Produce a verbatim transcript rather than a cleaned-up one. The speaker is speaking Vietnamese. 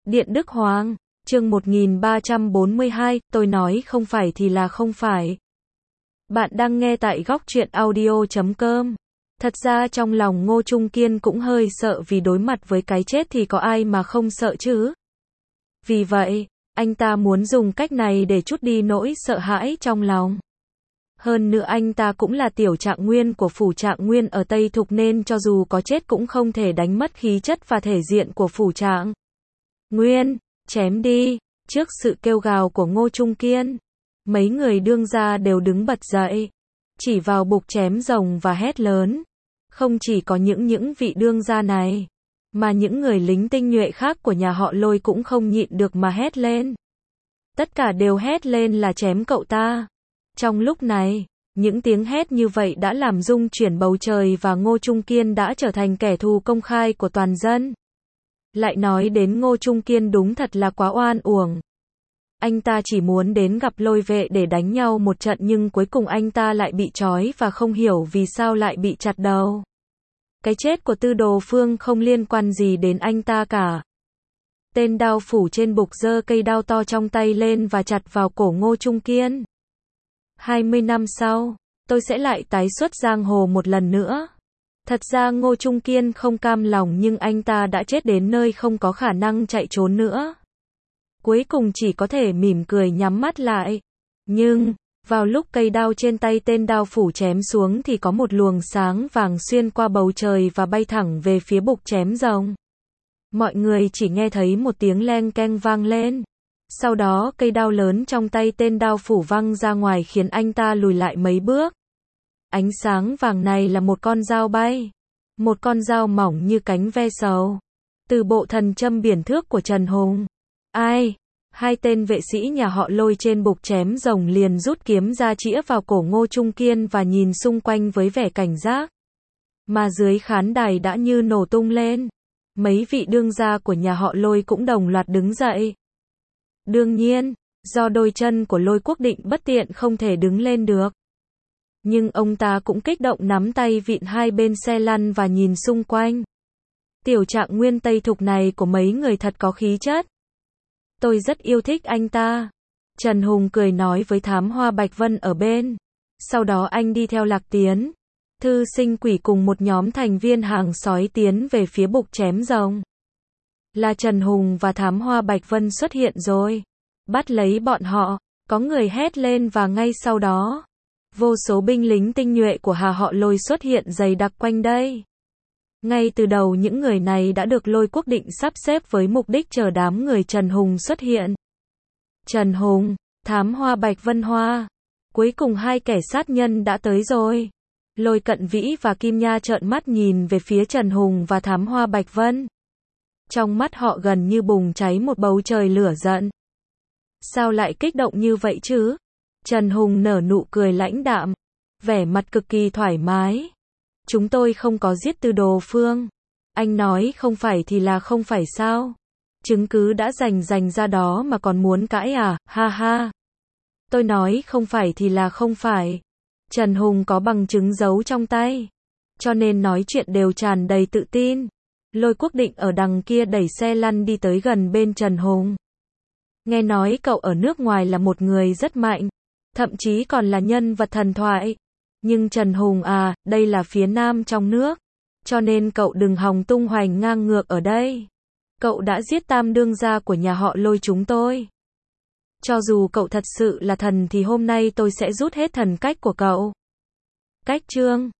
Điện Đức Hoàng, chương một nghìn ba trăm bốn mươi hai, tôi nói không phải thì là không phải. Bạn đang nghe tại góc truyện audio chấm com. Thật ra trong lòng Ngô Trung Kiên cũng hơi sợ vì đối mặt với cái chết thì có ai mà không sợ chứ. Vì vậy, anh ta muốn dùng cách này để trút đi nỗi sợ hãi trong lòng. Hơn nữa anh ta cũng là tiểu Trạng Nguyên của phủ Trạng Nguyên ở Tây Thục nên cho dù có chết cũng không thể đánh mất khí chất và thể diện của phủ Trạng Nguyên. Chém đi. Trước sự kêu gào của Ngô Trung Kiên, mấy người đương gia đều đứng bật dậy, chỉ vào bục chém rồng và hét lớn. Không chỉ có những những vị đương gia này, mà những người lính tinh nhuệ khác của nhà họ Lôi cũng không nhịn được mà hét lên. Tất cả đều hét lên là chém cậu ta. Trong lúc này, những tiếng hét như vậy đã làm rung chuyển bầu trời và Ngô Trung Kiên đã trở thành kẻ thù công khai của toàn dân. Lại nói đến Ngô Trung Kiên đúng thật là quá oan uổng. Anh ta chỉ muốn đến gặp Lôi vệ để đánh nhau một trận nhưng cuối cùng anh ta lại bị trói và không hiểu vì sao lại bị chặt đầu. Cái chết của Tư Đồ Phương không liên quan gì đến anh ta cả. Tên đao phủ trên bục giơ cây đao to trong tay lên và chặt vào cổ Ngô Trung Kiên. hai mươi năm sau, tôi sẽ lại tái xuất giang hồ một lần nữa. Thật ra Ngô Trung Kiên không cam lòng nhưng anh ta đã chết đến nơi không có khả năng chạy trốn nữa. Cuối cùng chỉ có thể mỉm cười nhắm mắt lại. Nhưng, vào lúc cây đao trên tay tên đao phủ chém xuống thì có một luồng sáng vàng xuyên qua bầu trời và bay thẳng về phía bục chém rồng. Mọi người chỉ nghe thấy một tiếng leng keng vang lên. Sau đó cây đao lớn trong tay tên đao phủ văng ra ngoài khiến anh ta lùi lại mấy bước. Ánh sáng vàng này là một con dao bay. Một con dao mỏng như cánh ve sầu. Từ bộ thần châm biển thước của Trần Hùng. Ai? Hai tên vệ sĩ nhà họ Lôi trên bục chém rồng liền rút kiếm ra chĩa vào cổ Ngô Trung Kiên và nhìn xung quanh với vẻ cảnh giác. Mà dưới khán đài đã như nổ tung lên. Mấy vị đương gia của nhà họ Lôi cũng đồng loạt đứng dậy. Đương nhiên, do đôi chân của Lôi Quốc Định bất tiện không thể đứng lên được. Nhưng ông ta cũng kích động nắm tay vịn hai bên xe lăn và nhìn xung quanh. Tiểu Trạng Nguyên Tây Thục này của mấy người thật có khí chất. Tôi rất yêu thích anh ta. Trần Hùng cười nói với Thám Hoa Bạch Vân ở bên. Sau đó anh đi theo Lạc Tiến, Thư Sinh Quỷ cùng một nhóm thành viên hàng sói tiến về phía bục chém rồng. Là Trần Hùng và Thám Hoa Bạch Vân xuất hiện rồi. Bắt lấy bọn họ, có người hét lên và ngay sau đó, vô số binh lính tinh nhuệ của Hà họ Lôi xuất hiện dày đặc quanh đây. Ngay từ đầu những người này đã được Lôi Quốc Định sắp xếp với mục đích chờ đám người Trần Hùng xuất hiện. Trần Hùng, Thám Hoa Bạch Vân Hoa. Cuối cùng hai kẻ sát nhân đã tới rồi. Lôi Cận Vĩ và Kim Nha trợn mắt nhìn về phía Trần Hùng và Thám Hoa Bạch Vân. Trong mắt họ gần như bùng cháy một bầu trời lửa giận. Sao lại kích động như vậy chứ? Trần Hùng nở nụ cười lãnh đạm, vẻ mặt cực kỳ thoải mái. Chúng tôi không có giết Tư Đồ Phương. Anh nói không phải thì là không phải sao? Chứng cứ đã dành dành ra đó mà còn muốn cãi à? Ha ha. Tôi nói không phải thì là không phải. Trần Hùng có bằng chứng giấu trong tay, cho nên nói chuyện đều tràn đầy tự tin. Lôi Quốc Định ở đằng kia đẩy xe lăn đi tới gần bên Trần Hùng. Nghe nói cậu ở nước ngoài là một người rất mạnh, thậm chí còn là nhân vật thần thoại. Nhưng Trần Hùng à, đây là phía Nam trong nước, cho nên cậu đừng hòng tung hoành ngang ngược ở đây. Cậu đã giết tam đương gia của nhà họ Lôi chúng tôi. Cho dù cậu thật sự là thần thì hôm nay tôi sẽ rút hết thần cách của cậu. Cách chương